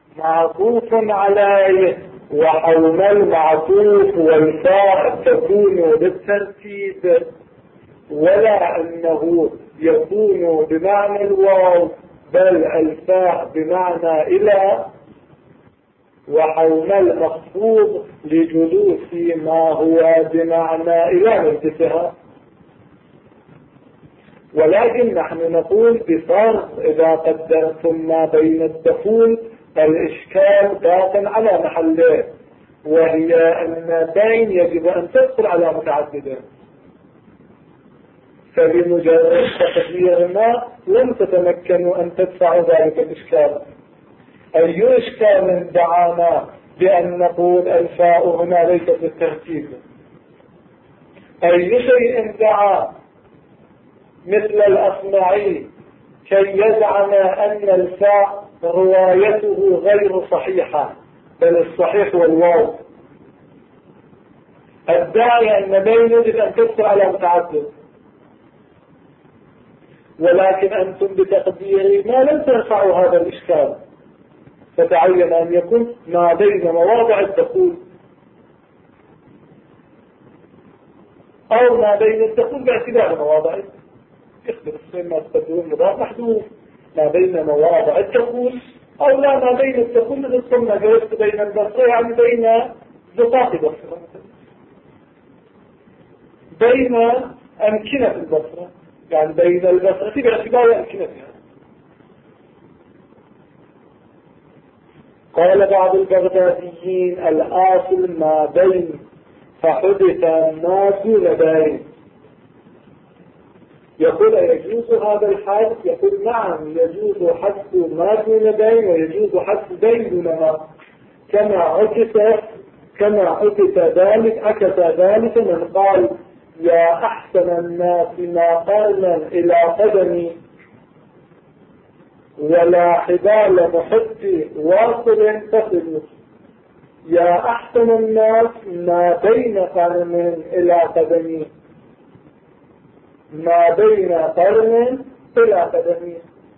معطوف عليه، وحول المعطوف والفاء تكون بالترتيب، ولا أنه يكون بمعنى الواو، بل الفاء بمعنى إلى، وحول المخفوض لجلوس ما هو بمعنى إلى منتفها. ولكن نحن نقول بفرق إذا قدرتم ما بين الدخول الإشكال باق على محله، وهي أن بين يجب أن تدخل على متعددة، فبمجرد تقدير ما لم تتمكنوا أن تدفعوا ذلك الإشكال. أي إشكال دعانا بأن نقول الفاء هنا ليست بالترتيب؟ أي شيء دعا مثل الأصمعي كي يزعم أن الفاء روايته غير صحيحة، بل الصحيح والواو؟ الداعي أن بين يجب أن تدخل على متعدد، ولكن أنتم بتقدير ما لم ترفعوا هذا الإشكال، فتعين أن يكون ما بين مواضع الدخول أو ما بين الدخول باعتبار مواضعه. يخبر السنة ما تقدرون مضاف محدود ما بين مواضع الدخول، أو لا ما بين الدخول من السنة جلست بين البصرة، يعني بين زقاق البصرة، بين أمكنة البصرة، يعني بين البصرة باعتبار أمكنتها. قال بعض البغداديين الآصل ما بين، فحدث الناس لبين. يقول يجوز هذا الحد؟ يقول نعم يجوز حذف ما دون بين، ويجوز حذف بين دون ما، كما عكس ذلك من قال يا أحسن الناس ما قرنا إلى قدمي، ولا حبال محب واصل تصل. يا أحسن الناس ما بين قرن إلى قدمي، ما بين قرن إلى قدمي،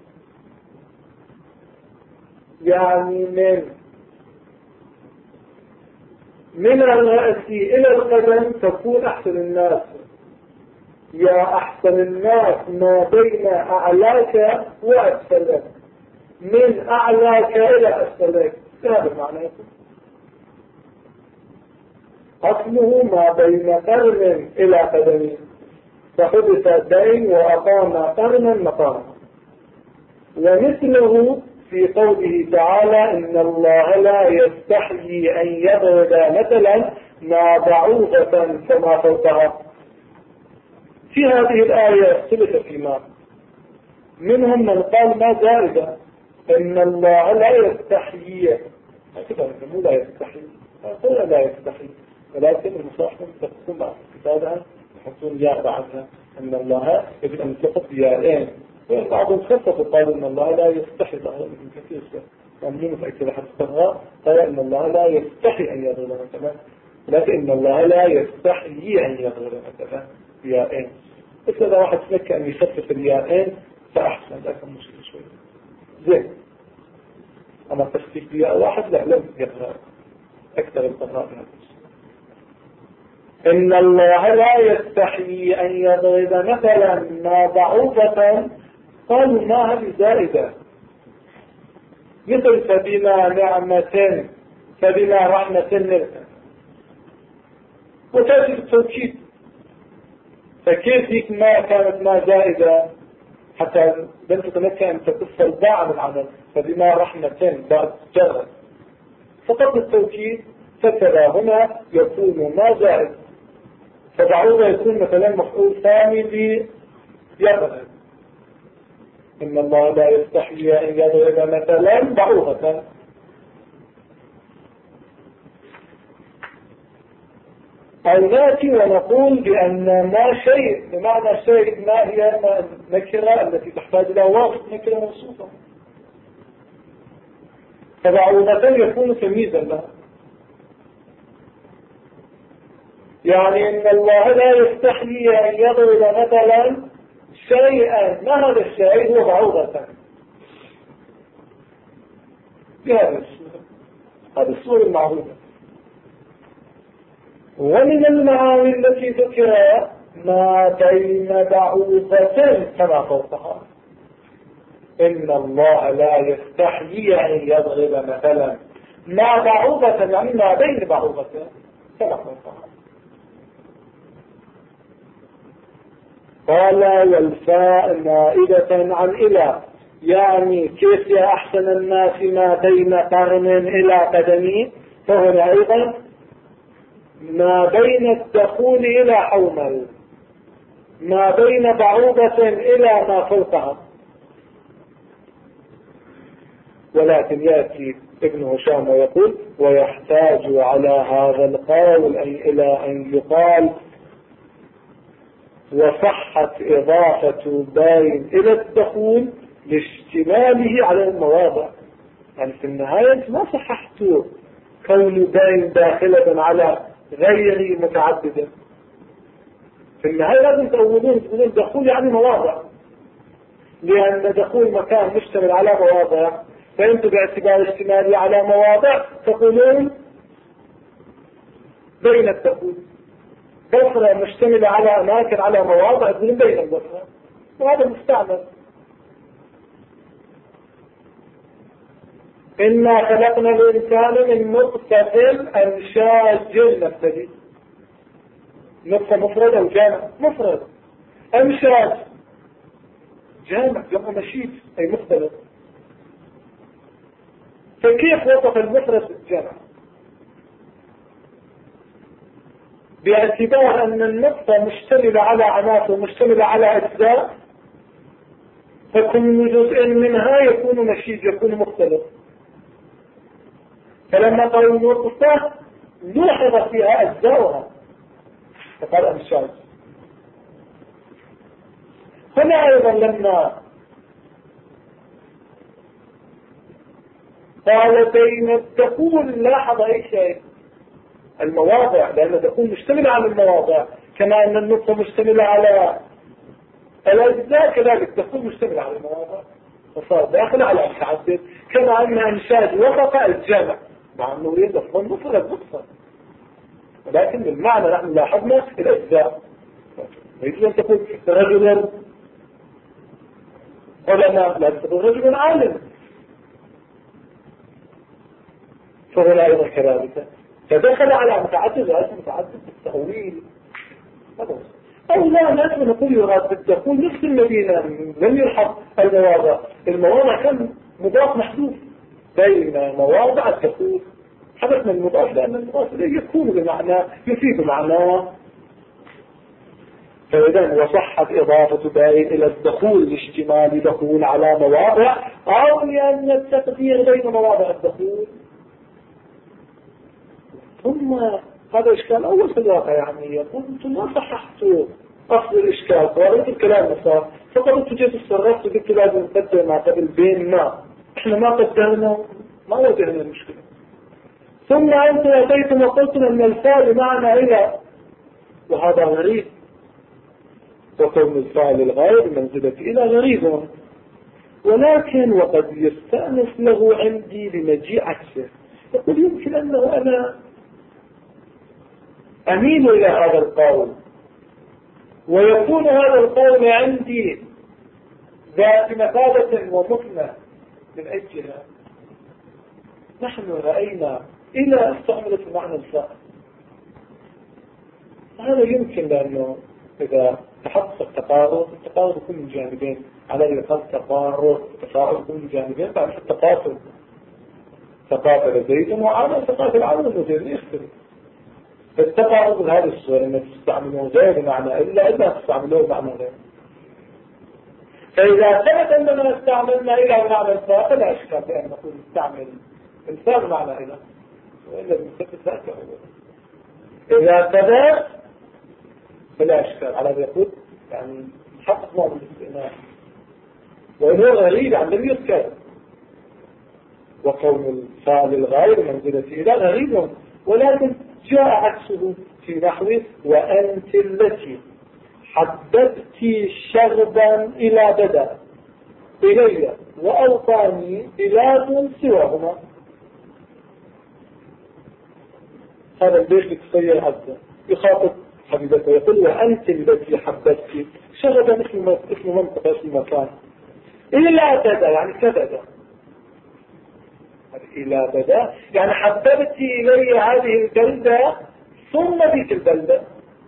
يعني من الرأس إلى القدم تكون أحسن الناس. يا أحسن الناس ما بين أعلاك وأسفلك، من أعلاك إلى أسفلك، هذا معنى. أصله ما بين قرن إلى قدمين، فحدث بين وأقام قرنا مقاما. ومثله في قوله تعالى إن الله لا يستحيي أن يضرب مثلا ما بعوضة فما فوقها. في هذه الآية اختلف فيما، منهم من قال ما زائدة، إن الله لا يستحيي، مو لا يستحيي، قل لا يستحيي، ولكن المصاحبة تكون بعض كتابها يحطون ياء بعدها، إن الله يجب أن تحط ياءين، وبعضهم خففوا قالوا إن الله لا يستحي، ظهر من كثير ممنون متأكد حتى التغراء قال إن الله لا يستحي أن يضرب مثلا، لكن إن الله لا يستحيي أن يضرب مثلا ياءين. بس إذا واحد فكر أن يخفف الياءين فأحسن، لكن مشكلة شوية زين. أما تخفيف ياء واحد لا، لم يقرأ أكثر القراء من هذا. إن الله لا يستحيي أن يضرب مثلا ما بعوضة، قالوا ما هذه زائدة، مثل فبما نعمة فبما رحمة نرسل، وتأتي التوكيد، فكيف هيك ما كانت ما زائدة حتى لم تتمكن أن تقص الباع من العمل، فبما رحمة بعد جرد فقط التوكيد، فكذا هنا يكون ما زائد، فبعوضة يكون مثلا مفعول ثاني ليضرب. إن الله لا يستحيي أن يضرب مثلا بعوضة. أو نأتي ونقول بأن ما شيء بمعنى شيء ما هي النكرة التي تحتاج إلى وصف، نكرة موصوفة، فبعوضة يكون تمييزا لها. يعني إن الله لا يستحيي أن يضرب مثلا شيئا، ما هذا الشيء؟ هو بعوضة بهذا الشيء. هذه الصورة المعروفة. ومن المعاني التي ذكرها ما بين بعوضة كما فوقها. إن الله لا يستحيي أن يضرب مثلا ما بعوضة، يعني ما بين بعوضة كما فوقها. قال والفاء نائبة عن إلى، يعني كيف يا أحسن الناس ما بين قرن إلى قدمي، فهنا أيضا ما بين الدخول إلى حومل، ما بين بعوضة إلى ما فوقها. ولكن يأتي ابن هشام ويقول ويحتاج على هذا القول إلى أن يقال وصحت إضافة باين إلى الدخول لاشتماله على المواضع. يعني في النهاية ما صححت كون باين داخلة على غير متعددة. في النهاية لازم تقولون دخول يعني مواضع، لأن دخول مكان مشتمل على مواضع، فأنتم باعتبار اشتمالي على مواضع تقولون بين الدخول. بصرة مشتملة على أماكن على مواضع تقولون بين البصرة، وهذا مستعمل. إنا خلقنا الإنسان من نطفة أمشاج نبتدي. نطفة مفرد أو جامع؟ مفرد. أمشاج جامع، جمع مشيج أي مختلف. فكيف وصف المفرد بالجامع؟ باعتبار أن النطفة مشتملة على عناصر، مشتملة على أجزاء، فكل جزء منها يكون مشيج، يكون مختلف. فلما قالوا النطفة لوحظ فيها أجزاؤها فقال أمشاج. هنا أيضا لما قال بين الدخول لاحظ أي شيء المواضع، لأن الدخول مشتمل على المواضع كما أن النطفة مشتملة على الأجزاء، كذلك الدخول مشتمل على المواضع فصار داخل على متعدد. كما أن أمشاج وفق الجمع مع أنه يريد أفضل مفرد مفرد، ولكن بالمعنى نحن لاحظنا الأجزاء. يجب أن تقول رجل علماء، لا تقول رجل عالم. فهنا أيضا كذلك فدخل على متعدد وأسم متعدد بالتأويل. أو لا لازم نقول يراد بالدخول نفس الذين لم يلحظ المواضع. المواضع كان مضاف محذوف بين مواضع الدخول، حدثنا المضاف لأن المضاف يكون بمعنى يفيد معناه. فإذا وصحت إضافة باين إلى الدخول لاشتمال دخول على مواضع، أو لأن التقدير بين مواضع الدخول. ثم هذا إشكال أول في الواقع، يعني يقول أنتم ما صححتوا أصل الإشكال، قرأت الكلام نفسه فقلت جيت الصرفت وقلت لازم نقدر ما قبل بين ما إحنا ما قدرنا ما وجدنا المشكلة. ثم أنتم أتيتم وقلتم أن الفاء بمعنى إلى، وهذا غريب، وكون الفاعل الغير منزلة إلى غريب، ولكن وقد يستأنس له عندي لمجيء عكسه. يقول يمكن أنه أنا أميل إلى هذا القول، ويكون هذا القول عندي ذات مثابة ومثنى من أجلها. نحن رأينا إلى استعملت المعنى الفاء، هذا يمكن لأنه إذا تحقق التقارب يكون من جانبين، على الأقل تقارب يكون من جانبين. بعد التقاتل تقاتل زيد وعمل تقاتل عمل وزيد يختلف. فالتقارب بهذه الصورة أنك تستعملوه غير بمعنى إلا تستعملوه بمعنى غير. فإذا ثبت أننا استعملنا إلى بمعنى الفاء فلا أشكال بأن نقول نستعمل الفاء بمعنى إلى، وإلا بنثبت ذلك. إذا ثبت فلا أشكال على ذلك، يقول يعني حقق نوع من الاستئناف، وإنه غريب عن الذي يذكر. وقول الفاعل الغير منزلة إلى غريب، ولكن جاء عكسه في نحو وأنت التي حددت شغبا إلى بدا إلي وأوطاني بلاد سواهما. هذا البيت يتصير عبده يخاطب حبيبته يقول وأنت التي حببتي شغدا اسم منطقة اسم مكان إلا بدا يعني كبدا إلى بدا يعني حببت إلي هذه البلدة ثم ذيك البلدة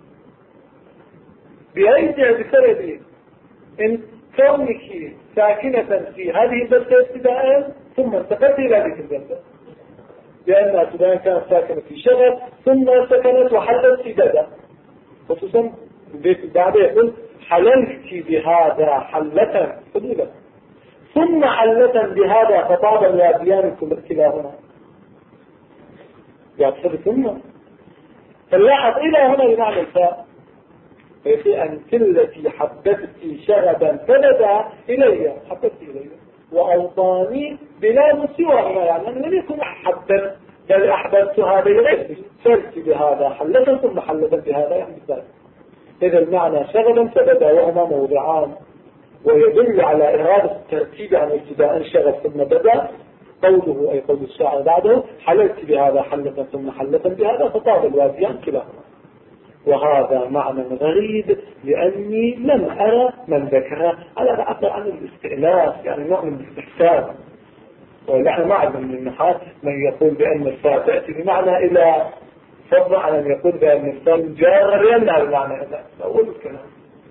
بأيدها بسبب إن كونك ساكنة في هذه البلدة ابتداء ثم انتقلت إلى ذيك البلدة لأنها ابتداء كانت ساكنة في شغل ثم سكنت وحلت في بدا خصوصا البيت بعد يقول حللت بهذا حلة قبيلة ثم حلة بهذا خطابا الواديان كلاهما يعتبر ثم فلاحظ إلى هنا بمعنى الفاء فيقول أنت التي حببت شغبا فبدا إلي حببت إلي وأوطاني بلا سواهما يعني أنا لم يكن أحببت بل أحببت هذا إليه سرت بهذا حلة ثم حلة بهذا يعني بالذات إذا المعنى شغلا فبدا وهما موضعان ويدل على إرادة الترتيب عن ابتداء شغل ثم بدأ قوله أي قول الشاعر بعده حللت بهذا حلة ثم حلة بهذا فطاب الواديان كلاهما وهذا معنى غريب لأني لم أرى من ذكره على عبر عن الاستئناس يعني نوع من الاستحسان ونحن ما عندنا من النحاة من يقول بأن الفاء تأتي بمعنى إلى فضل عن أن يقول بأن الفاء جار يمنع بمعنى إلى أول الكلام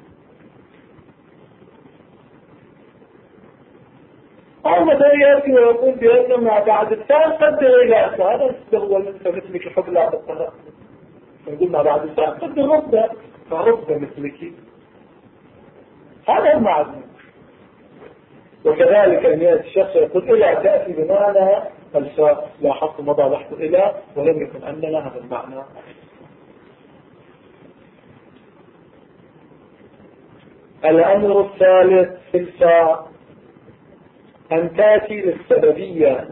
أو مثلا يأتي ويقول بأنه ما بعد الفاء قدر إلى هذا هو مثلك حبلى بالطرق نقول ما بعد الفاء قدر ربة فربة مثلك هذا المعنى وكذلك أن يأتي الشخص يقول إلى تأتي بمعنى الفاء لاحظت مضى بحث إلى ولم يكن عندنا هذا المعنى الأمر الثالث في الفاء أن تأتي للسببية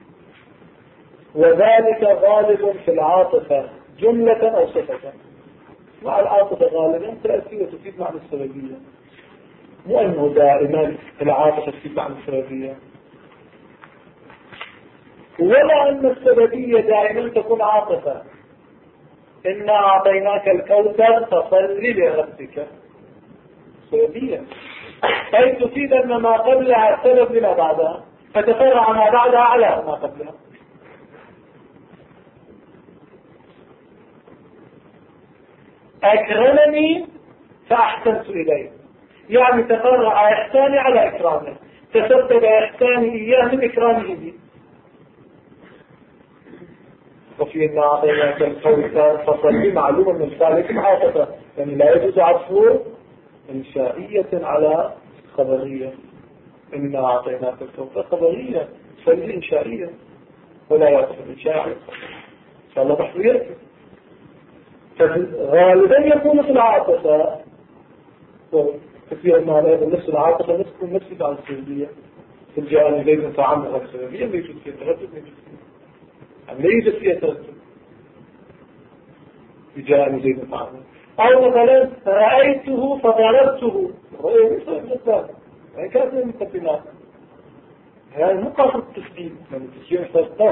وذلك غالب في العاطفة جملة أو صفة مع العاطفة غالبا تأتي وتفيد معنى السببية مو أنه دائما العاطفة تفيد معنى السببية ولا أن السببية دائما تكون عاطفة إنا أعطيناك الكوثر فصل لربك سببية أي تفيد أن ما قبلها سبب لما بعدها فتفرع ما بعدها على ما قبلها أكرمني فأحسنت إليه يعني تفرع إحساني على إكرامه تسبب إحساني إياه من إكرامه لي وفي إن أعطيناك الكوثر فصل معلومة من ذلك عاطفة يعني لا يجوز عطفه إنشائية على خبرية إنا أعطيناك الكوثر خبرية فلي إنشائية ولا يعطف الإنشاء فالله الله بحث يركب فغالبا يكون في العاطفة وكثيرا ما هذا نفس العاطفة نفس عن السلبية في الجانب زيد تعمق السلبية ما يوجد فيها تردد يعني لا يوجد فيها تردد في جانب زيد تعمق أو مثلا رأيته فضربته رأيه يصير بالذات يعني كانت من المقدمات يعني مو قاصد التسليم من التسليم يصير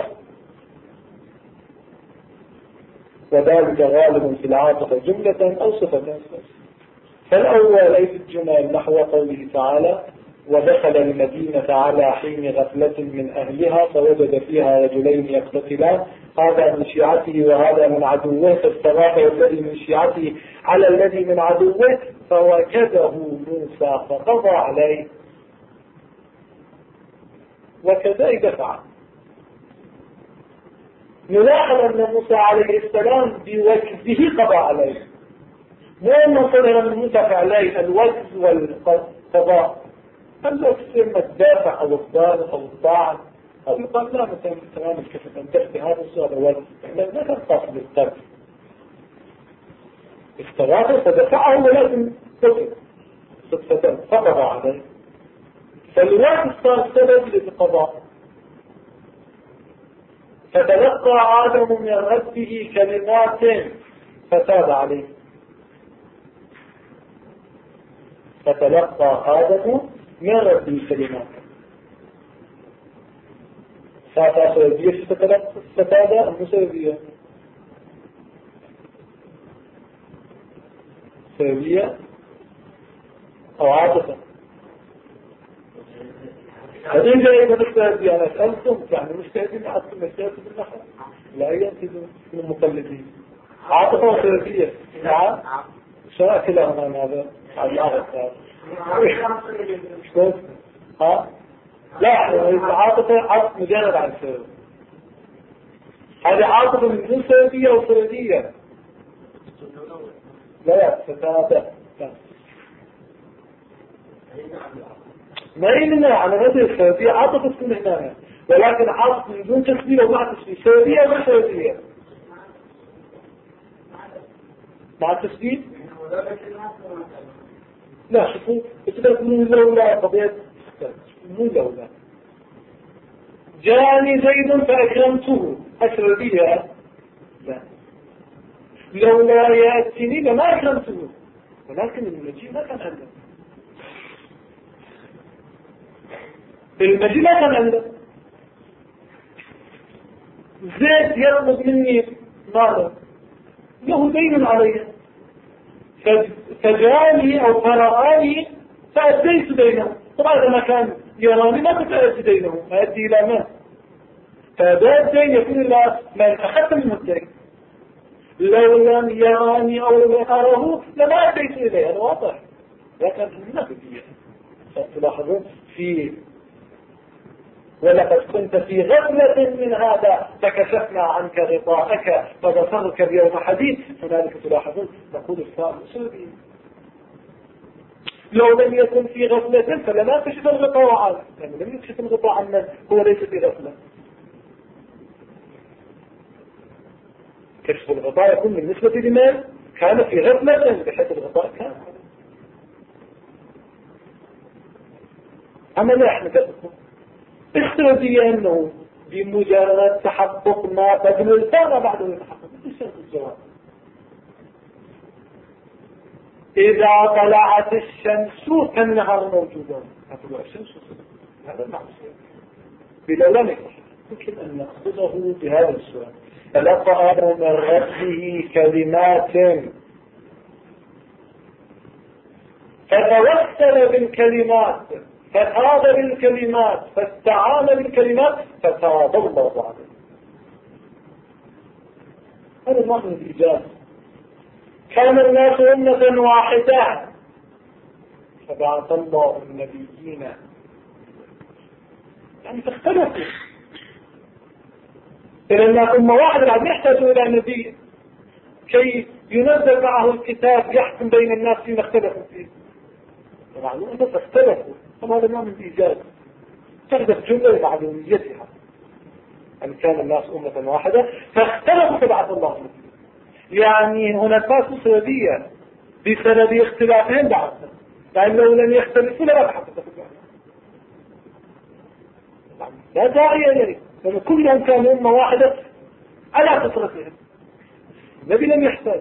وذلك غالب في العاطفة جملة أو صفة فالأول أي في الجمل نحو قوله تعالى ودخل المدينة على حين غفلة من أهلها فوجد فيها رجلين يقتتلان هذا من شيعته وهذا من عدوه فاستغاث الذي من شيعته على الذي من عدوه فوجده موسى فقضى عليه وكذلك دفع نلاحظ أن موسى عليه السلام بوجده قضى عليه مو أنه صدر من موسى عليه الوجد والقضاء الوجد إما الدافع أو الضار أو الطاعن أو يقال لا مثلا تمام الكفة أن تأتي هذا السؤال الوجد ما كان قاصد القتل استغاثه فدفعه ولازم قتل صدفة فقضى عليه فالوجد صار سبب للقضاء فتلقى آدم من ربه كلمات فتاب عليه فتلقى آدم من ربه كلمات فاتأخذ سببية فتاب المسببية سلبية أو عاطفة. هذين جايين مجتهدين. أنا أسألكم يعني مجتهدين عاطفة مجتهدين بالنحو لا ينتجون من المقلدين عاطفة وسلبية. نعم شو كلاهما هذا على الأغلب ها لا العاطفة مجرد عن سبب. هذه عاطفة من دون سببية وسببية لا فتابع ما يمنع على هذه السببية عاطفة تكون هنا ولكن عاطفة من دون تسبية ومع تسبية سببية ولا سببية مع التسبية لا شوفوا بتبقى من لولا قضية مو لولا جاني زيد فأكرمته أسردية لا لولا يأتيني لما أكرمته ولكن المجيء ما كان عنده المجيء ما كان عنده زيد يطلب مني ماذا له دين علي فجاني أو فرآني فأديت دينه. طبعا إذا ما كان يراني ما كنت أدي دينه ما أدي إلى من فهذا الدين يكون إلى من أخذت منه الدين. لو لم يراني أو لم أره لما أديت إليه. هذا واضح لكن ما بدي تلاحظون في ولقد كنت في غفلة من هذا فكشفنا عنك غطاءك فبصرك اليوم حديد. هنالك تلاحظون نقول الفاء سوري لو لم يكن في غفلة فلما كشف الغطاء عنه يعني لم يكشف الغطاء عن من هو ليس في غفلة. كشف الغطاء يكون بالنسبة لمن كان في غفلة بحيث الغطاء كان أما لا احنا كذلك استراتيجية أنه بمجرد تحقق ما قبل الفاء بعد التحقق بشرط الجواب. إذا طلعت الشمس كالنهار موجودا طلوع الشمس هذا المعنى بلا لا نكح يمكن أن نأخذه بهذا السؤال تلقى آدم من ربه كلمات فتوسل بالكلمات فتاب بالكلمات فاستعان بالكلمات فتاب الله عليه. هذا معنى الإيجاز. كان الناس أمة واحدة فبعث الله النبيين يعني تختلفوا إلى الناس أمة واحدة بعد يحتاجوا إلى نبي كي ينزل معه الكتاب يحكم بين الناس فيما اختلفوا فيه. معلوم أنه تختلفوا هذا نوع من الإيجاز تحدث جملة لمعلوميتها أن كان الناس أمة واحدة فاختلفوا فبعث الله النبي. يعني هناك ناس سببية بسبب اختلافهم بعضهم يعني لو لم يختلفوا لما تحدثوا لا داعي يعني لأن كلهم كانوا أمة واحدة على فطرتهم. النبي لم يحتاج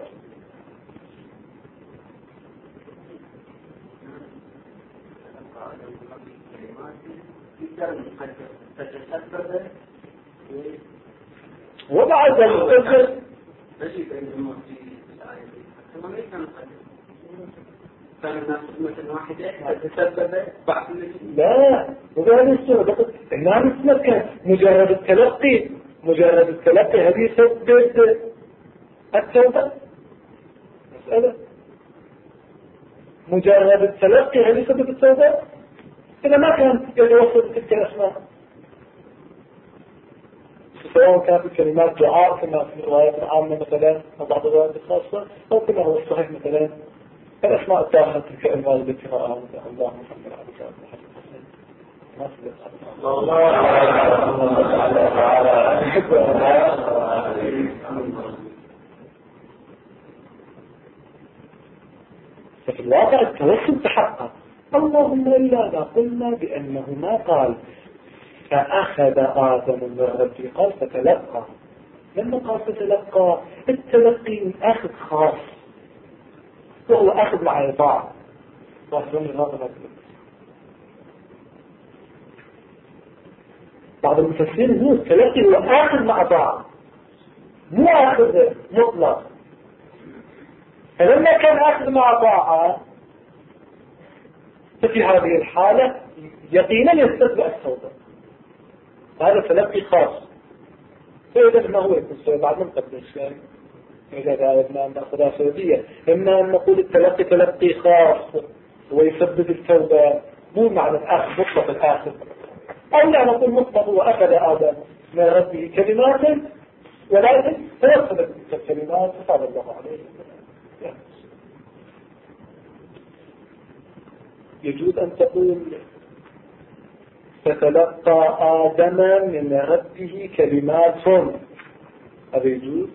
وبعد ذلك كان الناس أمة واحدة تسبب بعض لا وبهذه الصورة هنا نتمكن مجرد التلقي هذه يسبب التوبة مسألة مجرد التلقي هذه يسبب التوبة إذا ما كان يتوصل تلك الأسماء سواء كانت الكلمات دعاء كما في الروايات العامة مثلا أو بعض الروايات الخاصة أو كما هو الصحيح مثلا الأسماء الداخل تلك الألفاظ التي رأها الله محمد عليه الصلاة والسلام. ففي الواقع التوسل تحقق اللهم إلا ما قلنا بأنه ما قال فأخذ آدم من ربه قال فتلقى. لما قال فتلقى التلقي من أخذ خاص وهو أخذ مع إطاعة بعض المفسرين هو التلقي هو أخذ مع إطاعة مو أخذ مطلق فلما كان أخذ مع طاعة ففي هذه الحالة يقينا يستتبع التوبة. هذا تلقي خاص. فإذا ما هو يكون بعد من قبل الشيء إذا إما أن نأخذها سعودية، إما أن نقول التلقي تلقي خاص ويسبب التوبة، مو معنى الأخذ مطلق الآخر، أو لا نقول مطلق وأخذ آدم من ربه كلمات ولكن تلقى الكلمات فقال الله عليه. يجوز أن تقول فتلقى آدم من ربه كلمات، هذا يجوز؟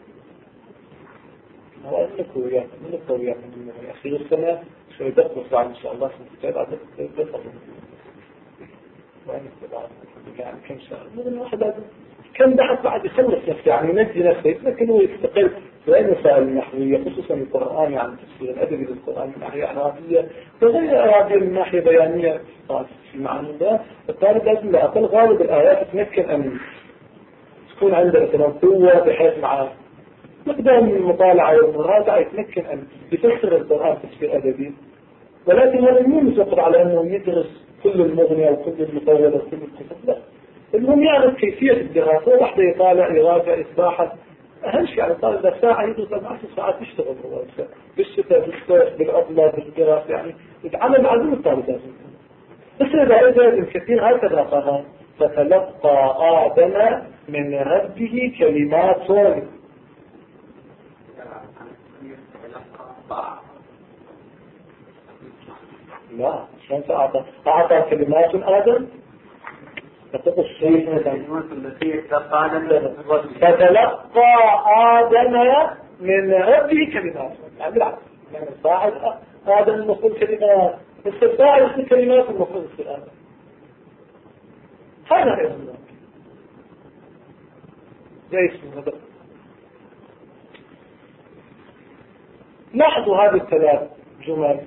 هو أنك وياك من أخير السنة شوي دقق بعد إن شاء الله سنتين بعد دقق وين استبعاد يعني كم شهر من واحد كم بحث بعد يخلص نفسه يعني ينجي نفسه، لكن هو يستقل في أي مسائل النحوية خصوصا القرآن يعني تفسير الأدبي للقرآن من ناحية إعرابية وغير إعرابية من ناحية بيانية في معنى ده. الطالب لازم لأقل غالب الآيات تمكن أن تكون عنده مثلا قوة بحيث مع مقدار من المطالعة والمراجعة يتمكن أن يفسر القرآن تفسير أدبي، ولكن هذا مو متوقف على أنه يدرس كل المغنية وكل المطولة وكل الكتب، لا، المهم يعرف كيفية الدراسة وحده يطالع يراجع يتباحث. أهم شيء على الطالب ده ساعة يدرس 10 ساعات يشتغل هو بالشتاء بالصيف بالعطلة بالدراسة يعني يتعلم عزيم الطالب لازم. بس إذا الكثير هكذا قال فتلقى آدم من ربه كلمات. لا شلون أعطى كلمات آدم فتلقى آدم من ربه كلمات يعني بالعكس يعني صاحب آدم المفروض كلمات استفاعل الكلمات المفروض في آدم هذا غير الله زي اسمه هذا. لاحظوا هذه الثلاث جمل: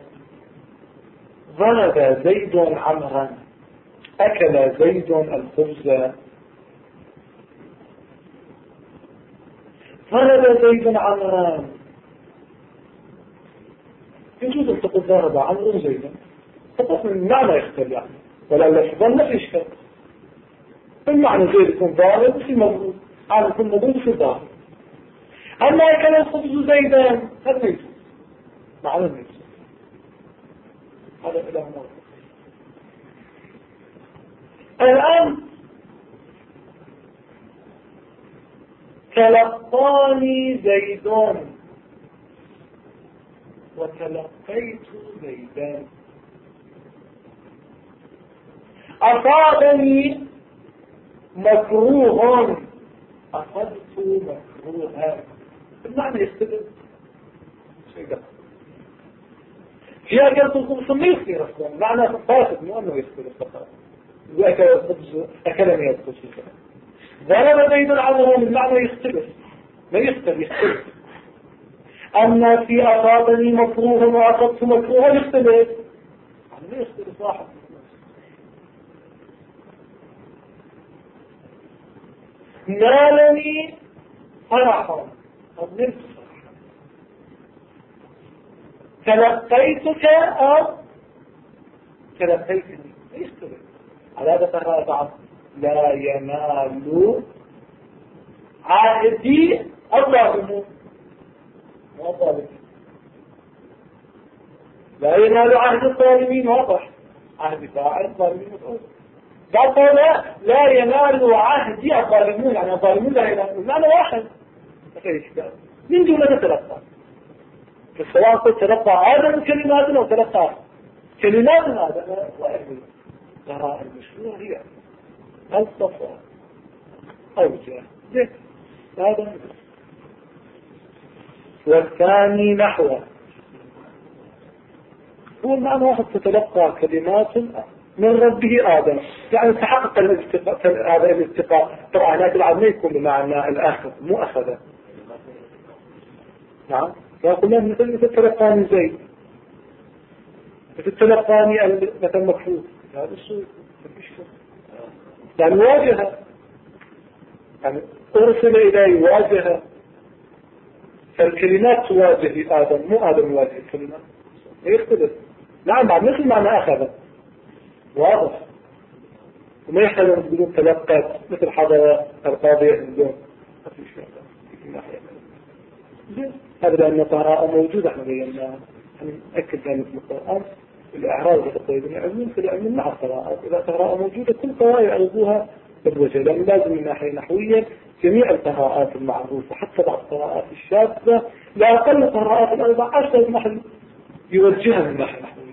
ضرب زيد عمرا، أكل زيد الخبز. ضرب زيد عمرا يجوز أن تقول ضرب عمرو زيدا فقط من المعنى يختلف يعني ولا اللفظان ما فيش فرق. المعنى زيد يكون ضارب في مضروب عم يكون مضروب في ضارب. أما أكل الخبز زيدا هذا يجوز معنى يجوز هذا إله مرة. الآن تلقاني زيدون وتلقيت زيدان. أصابني مكروه أخذت مكروها. المعنى يختلف شيء ده فيها كانت الخبز ما يصير أصلا معنى فاسد مو أنه يختلف فقط وأكل الخبز أكلني الخبز. ضرب زيد العمر المعنى يختلف ما يختلف. أما في أصابني مكروه وأصبت مكروه يختلف يعني ما يختلف واحد. نالني فرحا أو نلت فرحا. تلقيتك أو تلقيتني يختلف. على هذا ترى لا ينال عهدي الظالمون لا ينال عهد الظالمين واضح عهد فاعل الظالمين مفعول. قال لا ينال عهدي الظالمون يعني الظالمون لا ينالون معنى واحد من دون تتلقى سواء قلت تلقى آدم كلمات أو تلقى كلمات آدم واحد. ترى المشروع هي الصفوة أو جهة هذا والثاني نحوه هو المعنى واحد تتلقى كلمات من ربه آدم يعني تحقق هذا الاتقاء. طبعا لكن العظم يكون بمعنى الآخر مو أخذ. نعم فقلنا مثل تتلقاني زيد تتلقاني مثل مكفوف هذا الشيء يعني واجهة يعني أرسل إليه واجهة فالكلمات تواجه آدم، مو آدم يواجه الكلمات، يختلف. نعم بعد مثل ما أنا أخذ واضح، وما يحتاج أن تقولون تلقت مثل حضر القاضية اليوم. هذا لأن الطهارة موجودة، احنا بينا نأكد ذلك في القرآن. الأعراض الطيبين يعلمون في العلم مع القراءات، إذا القراءة موجودة كل قراءة يعرضوها بالوجه، لأن لازم من ناحية نحوية جميع القراءات المعروفة حتى بعض القراءات الشاذة لا أقل القراءات الأربع عشر محل يوجهها من ناحية نحوية.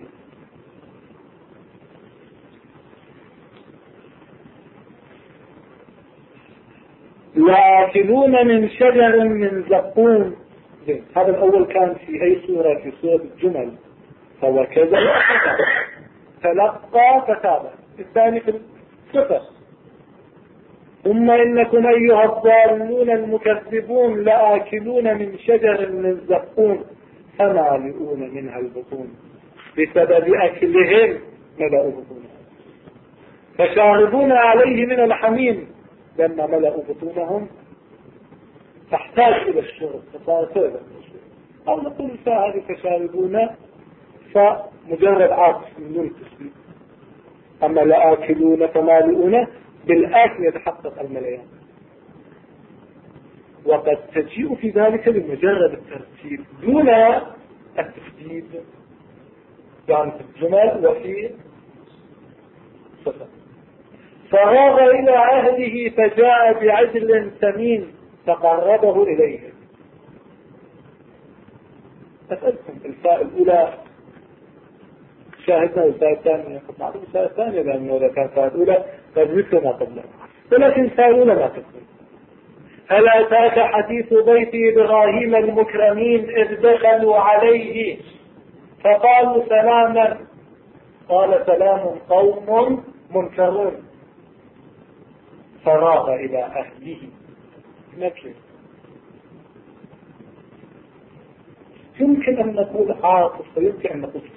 لآكلون من شجر من زقوم. هذا الأول كان في أي سورة؟ في سورة الجمل. فوكذا تلقى فتابع. الثاني في الصفر. ثم إنكم أيها الضالون المكذبون لآكلون من شجر من زقوم فمالئون منها البطون بسبب أكلهم ملأوا بطونهم فشاربون عليه من الحميم لما ملأوا بطونهم تحتاج إلى الشرب فصار سبب أو نقول هذه فشاربون فمجرد عاطف من نون التسبيح. أما لآكلون فمالئون بالآكل يتحقق المليان، وقد تجيء في ذلك بمجرد الترتيب دون التشديد، يعني في الجمل وفي صفة. فراغ إلى أهله فجاء بعجل سمين فقربه إليه. أسألكم الفاء الأولى شاهدنا الفاء الثانية، قد نعرف الفاء الثانية لأنه إذا كان الفاء الأولى قد مثل ما قبلها، ولكن الفاء الأولى ما تكون. هل أتاك حديث ضيف إبراهيم المكرمين إذ دخلوا عليه فقالوا سلاما قال سلام قوم منكرون فراغ إلى أهله نكر. يمكن أن نقول عاطف ويمكن أن نقول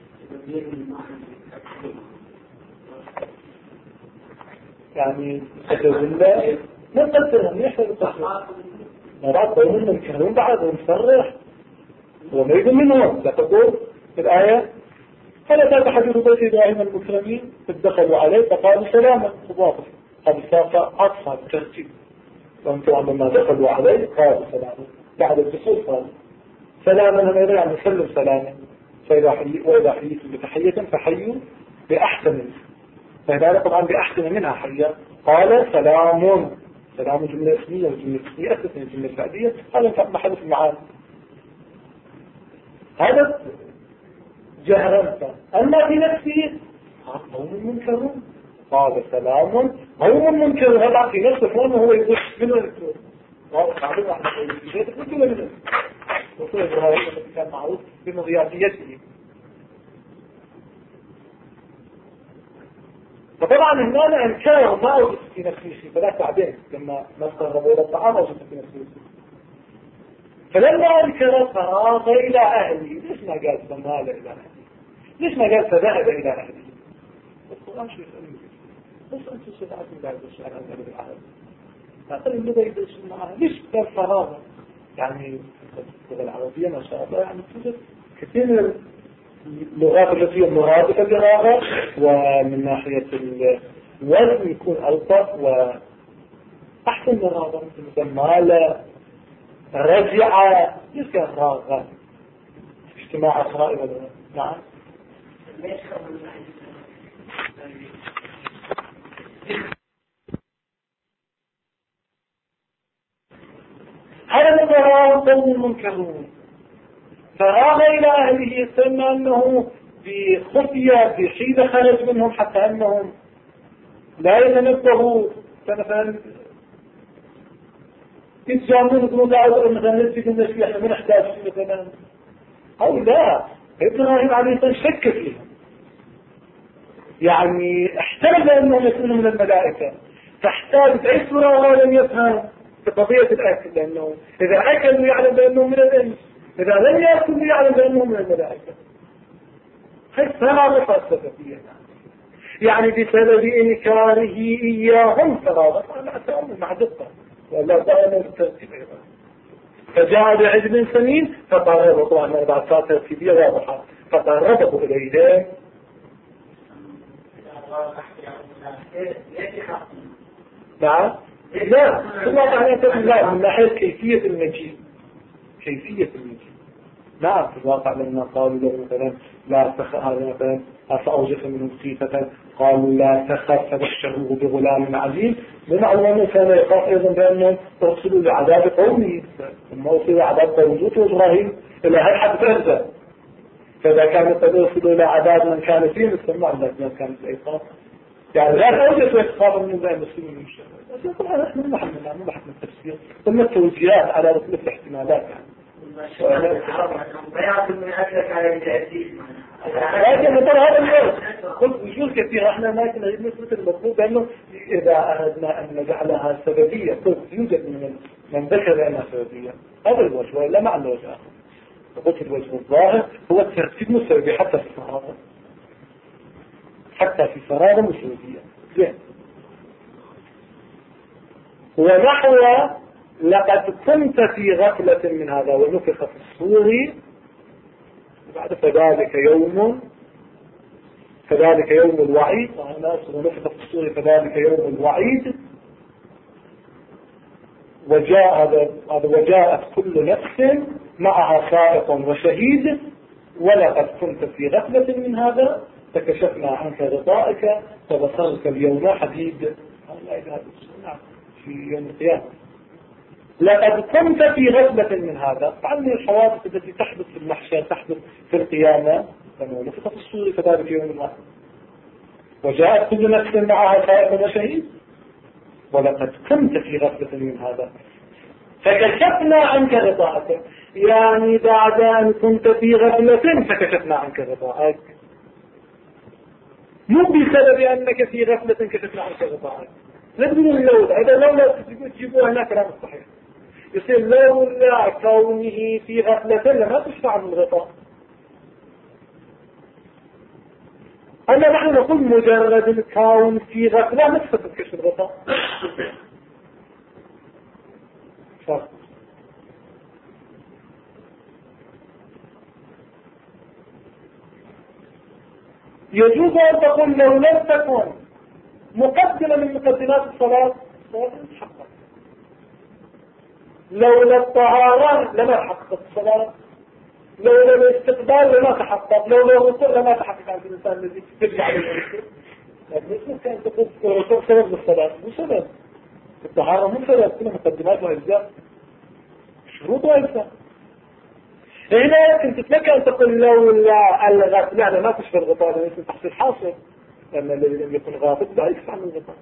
يعني الله ما قدرهم يحفظ التحرير مرات قوم منكرون بعضهم صرح وما يقول منهم. لا تقول في الآية هل أتاك حديث ضيف إبراهيم المكرمين فدخلوا عليه فقالوا سلاما مضافة. هذه الساقة عطفها بالترتيب، وانتم عندما دخلوا عليه قالوا سلاما بعد الدخول قالوا سلاما. هم أيضا يعني سلم سلاما. وإذا حييتم بتحية فحيوا بأحسن منها، فهذا طبعا بأحسن منها حيا. قال سلام. سلام جملة اسمية وجملة اسمية أساسا الجملة الفعلية هذا محل في المعاني. هذا جهرا. أما في نفسه قوم منكرون قال سلام قوم منكرون. هذا في نفسه كونه هو يقول منه الكتور معلوم احنا في البيت كل منه وصول إبراهيم الذي كان معروف بمضيافيته. فطبعا هنا انكار ما اوجد في نفسه شيء فلا بعدين لما نقرب الى الطعام اوجد في نفسه شيء. فلما انكر فراغ الى اهله. ليش ما قال فمال الى اهله؟ ليش ما قال فذهب الى اهله؟ القرآن شو يسألني بس انتم سمعتم بعد الشعر عن ابي العرب فقال اللغة يدرس معها. ليش قال فراغ؟ يعني اللغة العربية ما شاء الله يعني توجد كثير من اللغات التي هي مرادفة للغة، ومن ناحية الوزن يكون ألطف وأحسن من الراغة مثل مال رجع. ليش كان راغة اجتماع أسرائيل ولا نعم هذا الفراغ قوم منكرون. فراغ إلى أهله ثم أنه بخفية بحيلة خرج منهم حتى أنهم لا يتنبهوا. مثلا يتجاملون يقولون لا أقول مثلا نسيك النسي احنا ما نحتاج مثلا أو لا. إبراهيم عليه السلام شك فيهم يعني احتمل أنهم يكونوا من الملائكة فاحتاج بأي صورة وهو لم يفهم بقضية الأكل، لأنه إذا أكلوا يعلم بأنه من الإنس، إذا لم يأكلوا يعلم بأنه من الملائكة. هي ثلاثة فلسفية يعني بسبب إنكاره إياهم ثلاثة على أساس مع دقة ولا دائما الترتيب أيضا. فجاء بعجل سمين فقربه، طبعا الأربعة ترتيبية واضحة، فقربه إليه. نعم لا لا من ناحية كيفية المجيء، كيفية المجيء. نعم في الواقع لما قالوا له مثلا لا تخف، هذا مثلا فأوجس منه خيفة، قالوا لا تخف فبشروه بغلام عظيم، بمعنى أنه كان يخاف أيضا بأنهم توصلوا لعذاب قومه، ثم وصلوا لعذاب قوم لوط وإبراهيم إلى هاي حد فرزة. فإذا كانت توصلوا إلى عذاب من كان فيه مثل ما عندنا كانت الإيقاف، يعني لا توجد ويتخاف من ذا المسلمين من الشر. بس طبعا احنا مو محمل التفسير، ثم التوجيهات على رتبة الاحتمالات يعني. لكن ترى هذا الوقت قلت وجوه كثيرة، احنا ما نريد نثبت المطلوب بأنه إذا أردنا أن نجعلها سببية، قلت يوجد من ذكر بأنها سببية، هذا الوجه ولا معنى وجه آخر. قلت الوجه الظاهر هو الترتيب مسببي حتى في الصحابة، حتى في فرادة مسببية زين. ونحو لقد كنت في غفلة من هذا ونفخ في الصور بعد فذلك يوم الوعيد، ونفخ في الصور فذلك يوم الوعيد، وجاءت كل نفس معها سائق وشهيد، ولقد كنت في غفلة من هذا فكشفنا عنك غطائك فبصرك اليوم حديد. في يوم القيامة لقد كنت في غفلة من هذا، عن الحوادث التي تحدث في المحشر تحدث في القيامة، ونفخ في الصور فذلك يوم الواحد، وجاءت كل نفس معها سائق وشهيد، ولقد كنت في غفلة من هذا فكشفنا عنك غطاءك، يعني بعد أن كنت في غفلة فكشفنا عنك غطاءك، مو بسبب أنك في غفلة كشفنا عنك غطاءك. نبني اللولا، إذا لولا تجيبوها هنا كلام صحيح، يصير لولا كونه في غفلة لما تشفع من الغطاء. أما نحن نقول مجرد الكون في غفلة نفسه كشف الغطاء. يجوز أن تقول لو لم تكن مقدمة من مقدمات الصلاة تحقق، لولا الطهارة لما تحققت الصلاة، لولا الاستقبال لما تحقق، لولا الوصول لما تحقق عند الإنسان الذي ترجع للوصول. لكن كان تقول الوصول سبب للصلاة، مو سبب الطهارة، مو سبب، كلها مقدمات وأجزاء، شروط وأجزاء. هنا كنت لك أن تقول لولا الغفلة، يعني ما تشفى الغطاء لأنه تحصيل حاصل، لأن الذي لم يكن غافل لا يكفى عن الغطاء.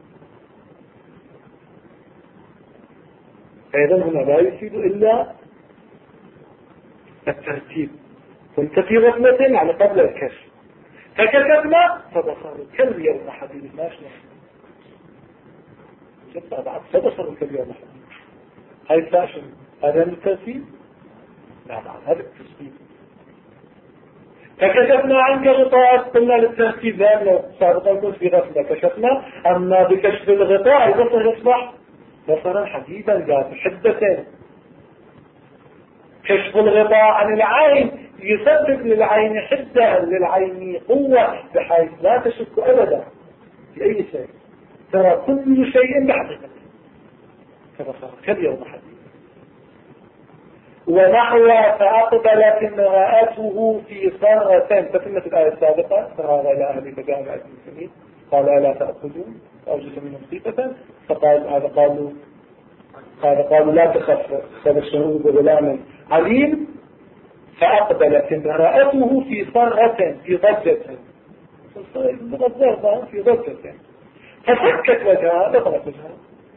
أيضا هنا لا يفيد إلا الترتيب، كنت في غفلة يعني قبل الكشف فكتبنا فبصر الكلب يوم حديد ماشي جبت بعد فبصر الكلب يوم حديد، هاي فاشل، هذا الترتيب لا بعد هذا الترتيب. فكشفنا عنك غطاء، قلنا للترتيب لأنه سابقا كنت في غفلة كشفنا، أما بكشف الغطاء البصر يصبح بصرا حديدا ذات حدة. كشف الغطاء عن العين يسبب للعين حدة، للعين قوة بحيث لا تشك أبدا في أي شيء، ترى كل شيء بحقيقته كبصر كاليوم حديد. ونحو فأقبلت امرأته في صرة، تتمت الآية السابقة، فراغ إلى أهل فجاء بعد المسلمين قال ألا تأخذون فأوجس منهم خيفة، قالوا لا تخف فبشروه بغلام عليم. فأقبلت امرأته في صرة، في ضجة، في ضجة، ففكت وجهها دخلت وجهها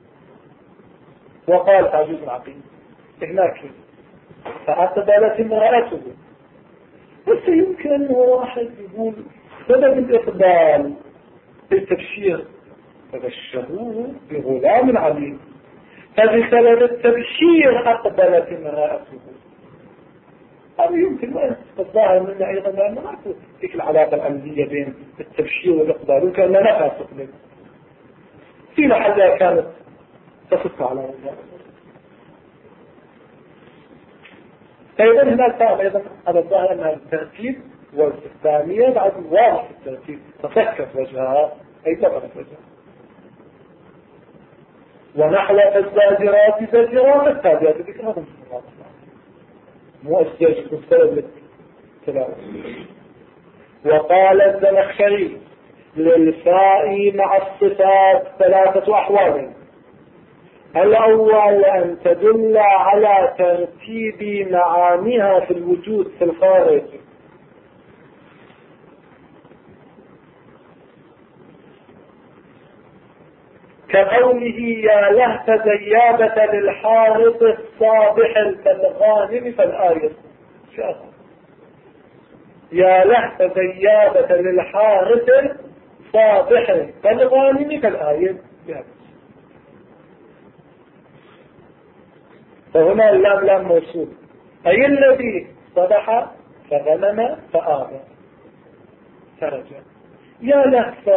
وقالت عجوز عقيم هناك. فأقبلت امرأته، بس يمكن أنه واحد يقول سبب الإقبال بالتبشير فبشروه بغلام عليم، فبسبب التبشير أقبلت امرأته. هذا يمكن أن تتظاهر منا أيضا لأنه ما تلك العلاقة الأمنية بين التبشير والإقبال، وكأن لا نفع تقبل في محلها كانت تصف على وجهها. فإذا هناك فهم أيضا هذا الظاهر أنها الترتيب، والثانية بعد واضح الترتيب تفكت وجهها أي طبقت وجهها. ونحو الزاجرات زجرا التاليات ذكرها مؤسس مستند للتلاوة. وقال الزمخشري للفاء مع الصفات ثلاثة أحوال: الأول أن تدل على ترتيب معانيها في الوجود في الخارج، كقوله يا لهف زيادة للحارث الصابح كالغانم فالآية. يا لهف زيادة للحارث صابح كالغانم فالآية. فهنا اللام لام موصول، أي الذي صبح فغنم فآبى فرجع. يا لهف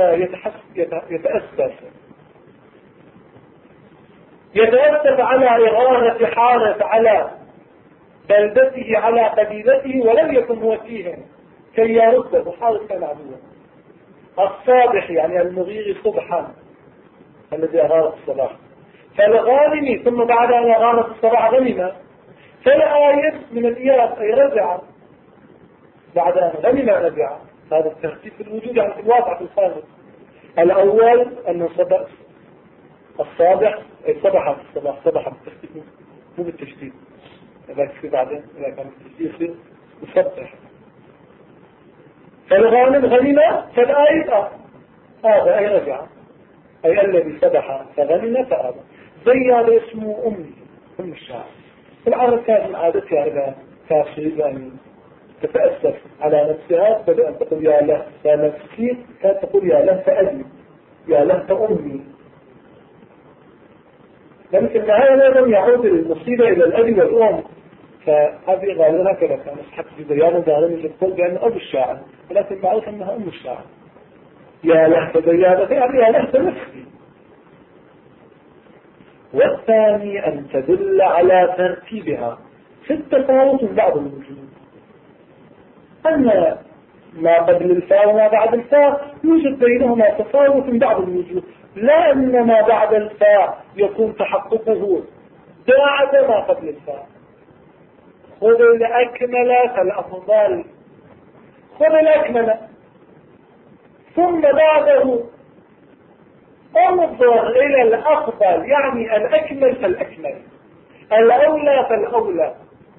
يتأسف على إغارة حارث على بلدته على قبيلته ولم يكن هو فيهم كي يرده. حارث كان عدوا. الصابح يعني المغير صبحا الذي أغار الصباح، فالغانم ثم بعد أن أغار الصباح غنم، فالآية من الإياب أي رجع بعد أن غنم رجع. هذا الترتيب في الوجود عن الواقع في الخارج. الأول أنه الصابح أي صبح في الصباح، صبح بالتشديد مو بالتشديد، إذا كان بعدين إذا كان بالتشديد يصبح. فالغانم غنم فالآية هذا أي رجع، أي الذي صبح فغنم فآبى. زي هذا اسمه أم الشاعر. العرب كانت من عادتها إذا كانت أن تتأسف على نفسها بدأت تقول يا له فنفسي، كانت تقول يا له فأبي، يا له فأمي. لكن في النهاية لازم يعود المصيبة إلى الأب والأم. فهذه غالبا هكذا كانت حتى في ديانة غالبا يقول بأن أبو الشاعر، ولكن معروف أنها أم الشاعر. يا له فديانة يعني يا له فنفسي. والثاني أن تدل على ترتيبها في التفاوت من بعض الوجود، أن ما قبل الفاء وما بعد الفاء يوجد بينهما تفاوت من بعض الوجود، لا أن ما بعد الفاء يكون تحققه بعد ما قبل الفاء. خذ الأكمل فالأفضل، خذ الأكمل ثم بعده انظر إلى الأفضل، يعني الأكمل فالأكمل، الأولى فالأولى.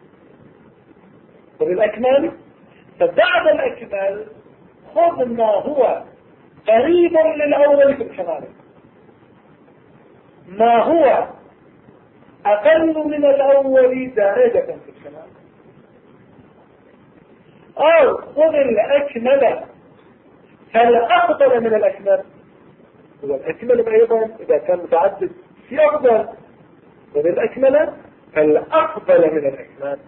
خذ الأكمل فبعد الأكمل خذ ما هو قريب للأول في الكمال، ما هو أقل من الأول درجة في الكمال. أو خذ الأكمل فالأفضل من الأكمل، هو الأكمل أيضا إذا كان متعدد في أفضل، خذ الأكمل فالأفضل من الأكمل.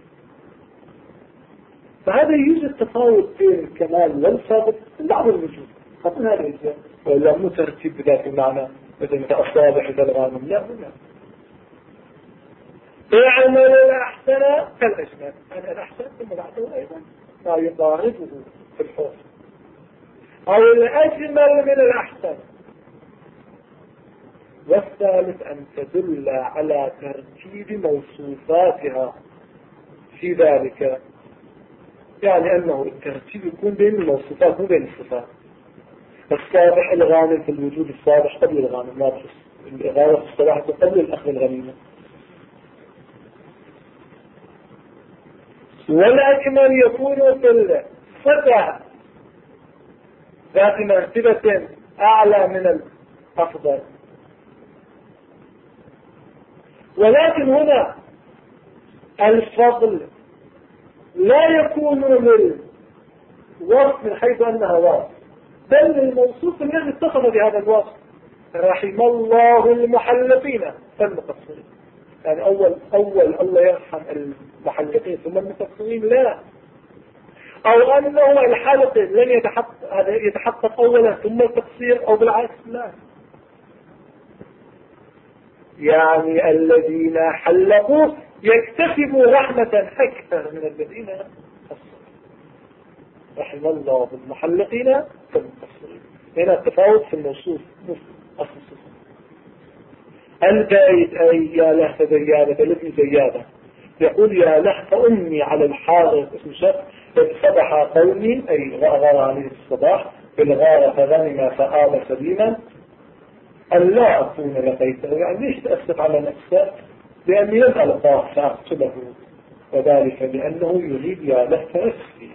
فهذا يوجد تفاوت بين الكمال والفضل من بعض الوجود، خاصة هذا الإجزاء، ولا مو ترتيب بذات المعنى مثل الصابح مثل الغانم، لا. اعمل الأحسن فالأجمل، أنا الأحسن ثم بعده أيضا ما يضاربه في الحسن، أو الأجمل من الأحسن. والثالث أن تدل على ترتيب موصوفاتها في ذلك، يعني أنه الترتيب يكون بين الموصوفات مو بين الصفات. الصابح الغانم في الوجود، الصابح قبل الغانم، لا تحس الغانم في الصباح قبل الأخذ الغنيمة. والأكمل يكون في الصفة ذات مرتبة أعلى من الأفضل. ولكن هنا الفضل لا يكون للوصف من حيث أنها وصف، بل للموصوف الذي اتصف بهذا الوصف. رحم الله المحلقين فالمقصرين، يعني أول الله يرحم المحلقين ثم المقصرين، لا. أو أنه الحلق لن يتحقق أولا ثم التقصير، أو بالعكس، لا. يعني الذين حلقوا يكتسبوا رحمة أكثر من الذين قصروا. رحم الله بالمحلقين كالمقصرين. هنا التفاوت في النصوص أصل الصفة. البيت أي يا لهف زيادة الابن زيادة يقول يا لهف أمي على الحارث اسم شخص صبح قومي أي غار عليه الصباح بالغارة فغنم فآب سليما أن لا أكون لقيته. يعني ليش تأسف على نفسه؟ لأن يسأل الله فأقتله، وذلك لأنه يريد يا لهف نفسي.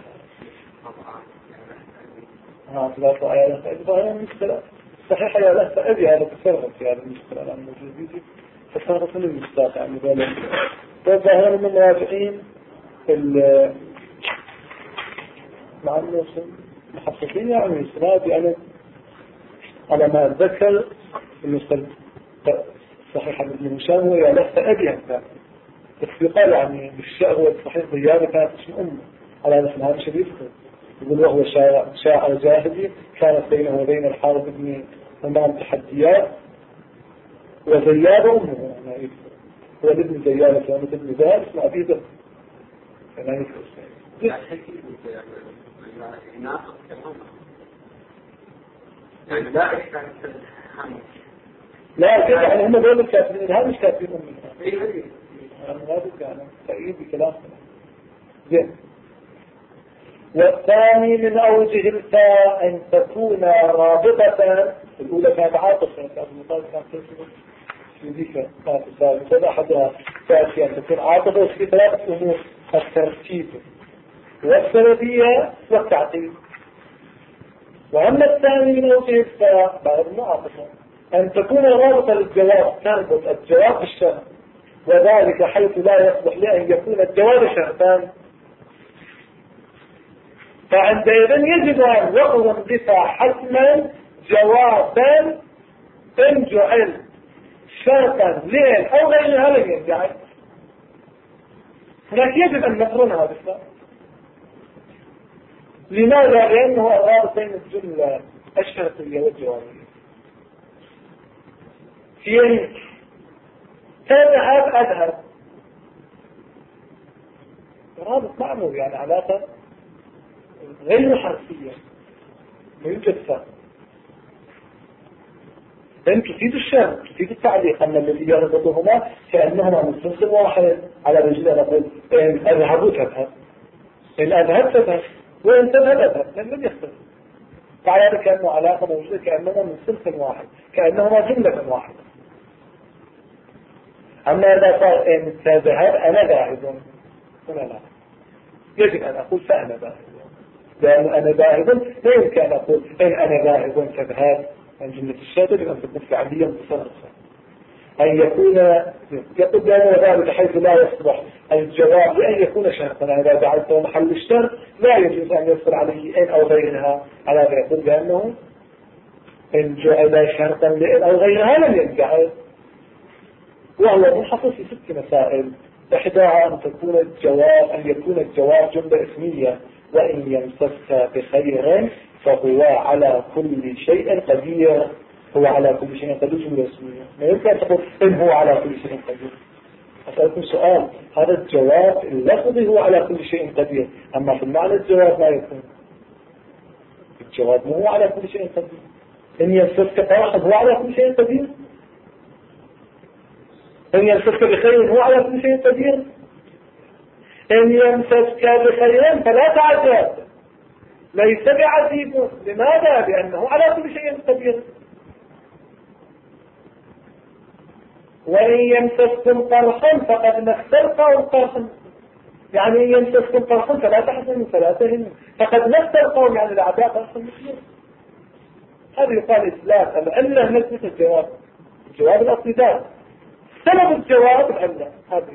ثلاثة آيات أجبها المشكلة صحيح يا لهف أبي هذا تفرغت في هذا المشكلة لأن موجودين تفرغت من المستاق عن ذلك. فالظاهر من الراجعين مع الناس محققين يعني إسناد يعني على ما أتذكر المستقبل صحيح ابن هشام هو يا لهف أبي هذا بس يقال يعني بالشعر والصحيح ضيابة كانت اسم أمه على نفس هذا شديد يقول وهو شاعر جاهلي كانت بينه وبين الحارث بن همام تحديات وزياد أمه يعني هو ابن زياد كان ابن زياد اسمه أبي ذر كان لا كده يعني هم دول الكافرين هذا مش كافرين أمي هذا يعني تأييد بكلام زين. والثاني من أوجه الفاء أن تكون رابطة. الأولى كانت عاطفة كانت في ذيك كانت الثالثة أحدها تأتي أن تكون عاطفة في ثلاث أمور الترتيب والسببية والتعقيد. وأما الثاني من أوجه الفاء بعد المعاطفة أن تكون رابطة للجواب تربط الجواب بالشرط، وذلك حيث لا يصلح لأن يكون الجواب شرطان، فعندئذ يجب أن ينضف حتما جوابا إن جعل شرطا لين أو غيرها لن ينجعل، لكن يجب أن نقرنها بالفعل. لماذا؟ لأنه الرابط بين الجملة الشرطية والجوابية. في أذهب رابط معمول يعني علاقة غير حرفية لا يوجد فرق. لأن تفيد الشرط تفيد التعليق أن الذي يربطهما كأنهما من صنف واحد على رجل نقول إن أذهب تذهب إن أذهب تذهب وإن تذهب أذهب لم يختلف. فعلى كأنه علاقة موجودة كأنهما من صنف واحد كأنهما جملة واحدة. أما إذا صار إن تذهب أنا ذاهب هنا لا يجب أن أقول فأنا ذاهب، لأن أنا ذاهب لا يمكن أن أقول إن أنا ذاهب كذهاب عن جملة الشاطئ لأن تكون فعليا متصرفة. أن يكون يقول لنا ذلك حيث لا يصبح الجواب لأن يكون شرطا. إذا جعلته محل الشرط لا يجوز أن يصل عليه إن أو غيرها على ذلك لأنه إن جعل شرطا لإن أو غيرها لم ينجعل. وهو منحصر في 6 مسائل. إحداها أن يكون الجواب جملة اسمية وإن يمسك بخير فهو على كل شيء قدير. هو على كل شيء قدير جملة اسمية. ما يمكن تقول إن هو على كل شيء قدير. أسألكم سؤال، هذا الجواب اللفظي هو على كل شيء قدير، أما في المعنى الجواب ما يكون. الجواب مو على كل شيء قدير. إن يمسك بخير هو على كل شيء قدير. إن يمسك بخير هو على كل شيء قدير. إن يمسك بخير فلا تعجب ليس بعجيب. لماذا؟ لأنه على كل شيء قدير. وإن يمسكم قرحا فقد مس القوم قرحا، يعني إن يمسكم قرحا فلا تحزنوا فلا تهنوا فقد مس القوم يعني الأعداء قرحا مثلهم. هذا يقال إثبات العلة نسبة الجواب. الجواب الأصلي سبب الجواب العلة. هذه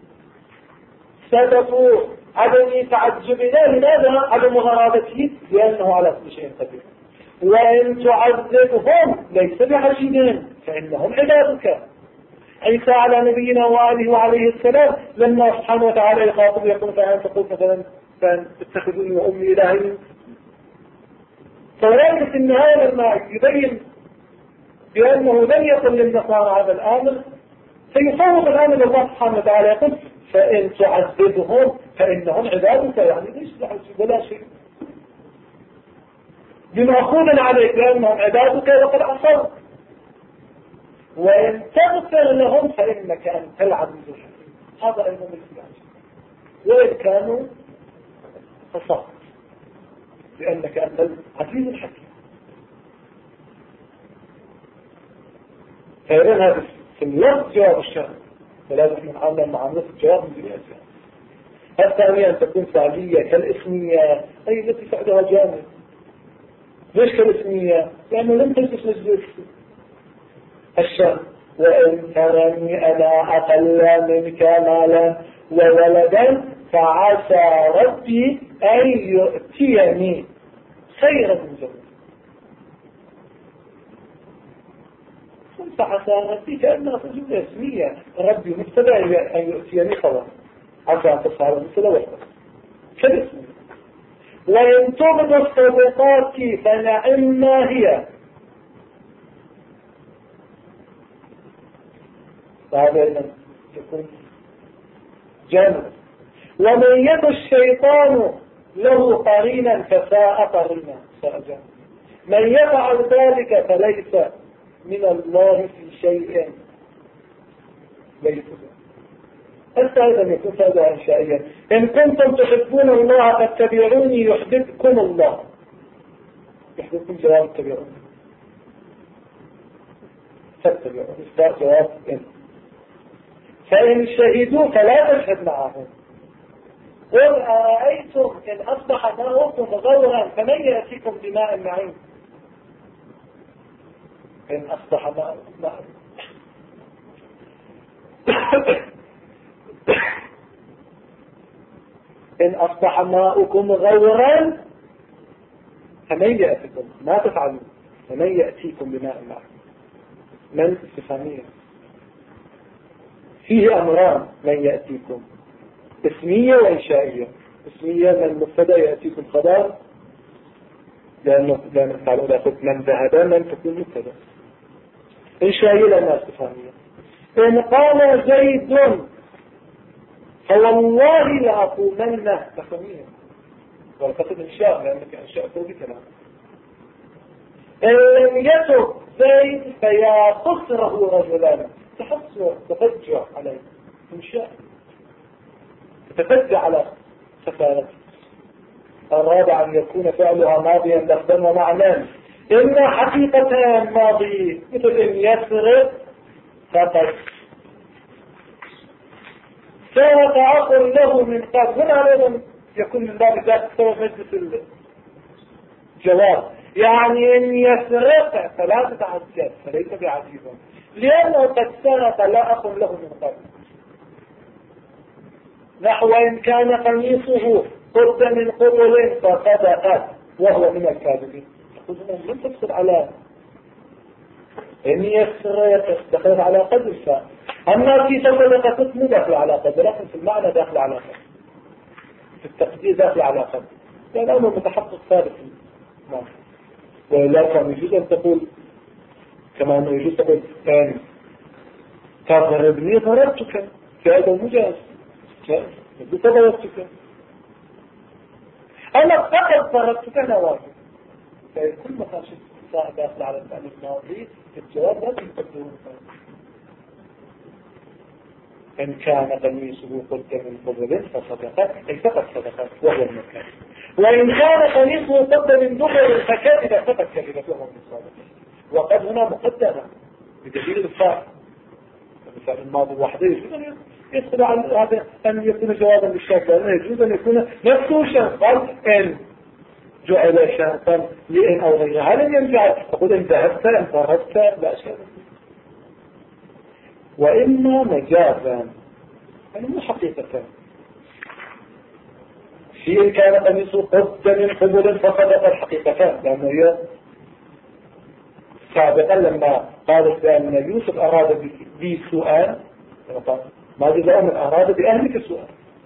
سبب عدم تعجبنا لماذا؟ عدم غرابته لأنه على كل شيء قدير. وإن تعذبهم ليس بعجيبين فإنهم عبادك. عيسى على نبينا وآله وعليه السلام لما سبحانه وتعالى يخاطب يقول فأنت تقول مثلا فاتخذوني وأمي إلهي. فولكن في النهاية لما يبين بأنه لم يكن للنصارى هذا الآمر، فيفوض الآن إلى الله سبحانه وتعالى يقول فإن تعذبهم فإنهم عبادك، يعني ليش ولا شيء بمأخوذ عليك لأنهم عبادك وقد عصوا، وإن تغفر لهم فإنك أنت العزيز الحكيم. هذا أيضا الإسلام، وإن كانوا فسقط لأنك أنت العزيز الحكيم. فإذن هذا في اللفظ جواب الشرع، فلازم نتعامل مع نفس الجواب من جميع الجهات. الثانية أن تكون فعلية كالاسمية، أي التي فعلها جامد. ليش كالاسمية؟ لأنه لم تجلس مجلس الشرع. وإن ترني أنا أقل منك مالا وولدا فعسى ربي أن يؤتيني خيرا من ذلك. فعسى ربي كأنها جملة اسمية، ربي مبتدأ أن يؤتيني خبر، عسى أن تصحى مثل وحده كالاسمية. وإن تبدوا الصدقات فنعما هي، فهذا يكون جامد. ومن يد الشيطان له قرينا فساء قرينا، من يفعل ذلك فليس من الله في شيء، ليس أيضا يكون هذا إنشائيا. إن كنتم تحبون الله فاتبعوني يحببكم الله. يحببكم جواب اتبعوني، فاتبعوني جواب إن. فإن شهدوا فلا تشهد معهم. قل أرأيتم إن أصبح ماؤكم غورا فمن يأتيكم بماء معين. إن أصبح ماؤكم إن أصبح ماؤكم غورا فمن يأتيكم، ما تفعلون، فمن يأتيكم بماء معين. من استفهامية فيه أمران، من يأتيكم اسمية وإنشائية. اسمية من مبتدا يأتيكم خبر، لأنه تعالوا لأخذ من ذهب من تكون مبتدا. إنشائية لأنها استفهامية. إن قال زيد فوالله لأقومن تفهمية، والقصد إنشاء لأنك أنشأته بكلام. إن لم يتب زيد فيا خسره رجلان، تفجع عليه إنشاء، تتفجع على سفارته. الرابع أن يكون فعلها ماضيا لفظا ومعنى. إن حقيقة ماضي مثل إن يسرق فقد سرق أخ له من قبل، هنا أيضا يكون من باب ذات سبب مجلس الجواب، يعني إن يسرق فلا تتعجب فليس بعجيب، لأنه قد سرق لا أخ له من قبل. نحو إن كان قميصه قد من قبل فصدقت وهو من الكاذبين. لم تقصد على إن يسرق دخلت على قدر الفاء، أما في صدقة مو داخل على قدر، لكن في المعنى داخل على قدر، في التقدير داخل على قدر، لأن أمر متحقق ثابت. ولا كان يجوز أن تقول كما أنه يجوز تقول ثاني تضربني ضربتك، في هذا المجاز ضربتك، أنا فقط ضربتك أنا واجب. فكل ما كان شيء داخل على الفعل الماضي في الجواب لازم تقدرون. إن كان قميصه قد من قبل فصدقت، أي فقط صدقت وهو المكان. وإن كان قميصه قد من دبر فكذب فقط كذبت وهو من الصادق. وقد هنا مقدمة بدليل الفاء، المثال الماضي وحده يجوز يدخل على هذا أن يكون جوابا للشرط، لأنه يجوز أن يكون نفسه شرطا إن جعل شرطا لإن أو غيرها لم ينجعل. تقول إن ذهبت إن ضربت لا شيء. وإما مجازا يعني مو حقيقة. في إن كان قميصه قد من قبل فصدق الحقيقتان، لأنه هي سابقا لما قالت بأن يوسف أراد بي سؤال ما جزاء من أراد بأهلك سؤال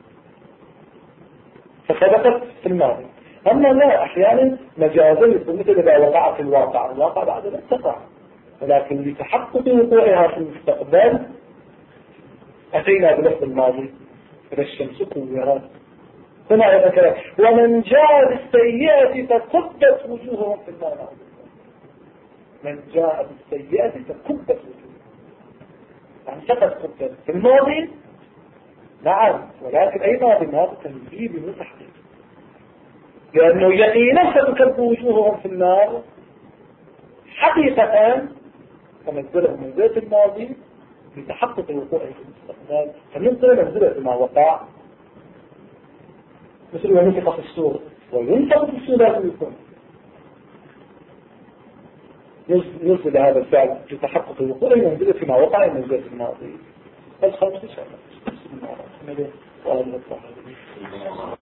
فصدقت في الماضي. أما لا، أحيانا مجازا يكون مثل إذا وقع في الواقع بعد لا تقع، ولكن لتحقق وقوعها في المستقبل أتينا بلفظ الماضي إذا الشمس كورت. هنا يذكر ومن جاء بالسيئة فكبت وجوههم في النار. من جاء بالسيئة فكبت وجوههم، يعني فقط كبت في الماضي. نعم، ولكن أي ماضي؟ ماضي تنزيل وتحقيق، لأنه يقينا ستكب وجوههم في النار حقيقة، فنزلهم منزلة الماضي لتحقق وقوعه في المستقبل، فننزل منزلة ما وقع. مثل ما نفق في السور وينفق في السور لازم يكون ينزل هذا الفعل لتحقق وقوعه منزلة ما وقع منزلة الماضي. الخمس شهر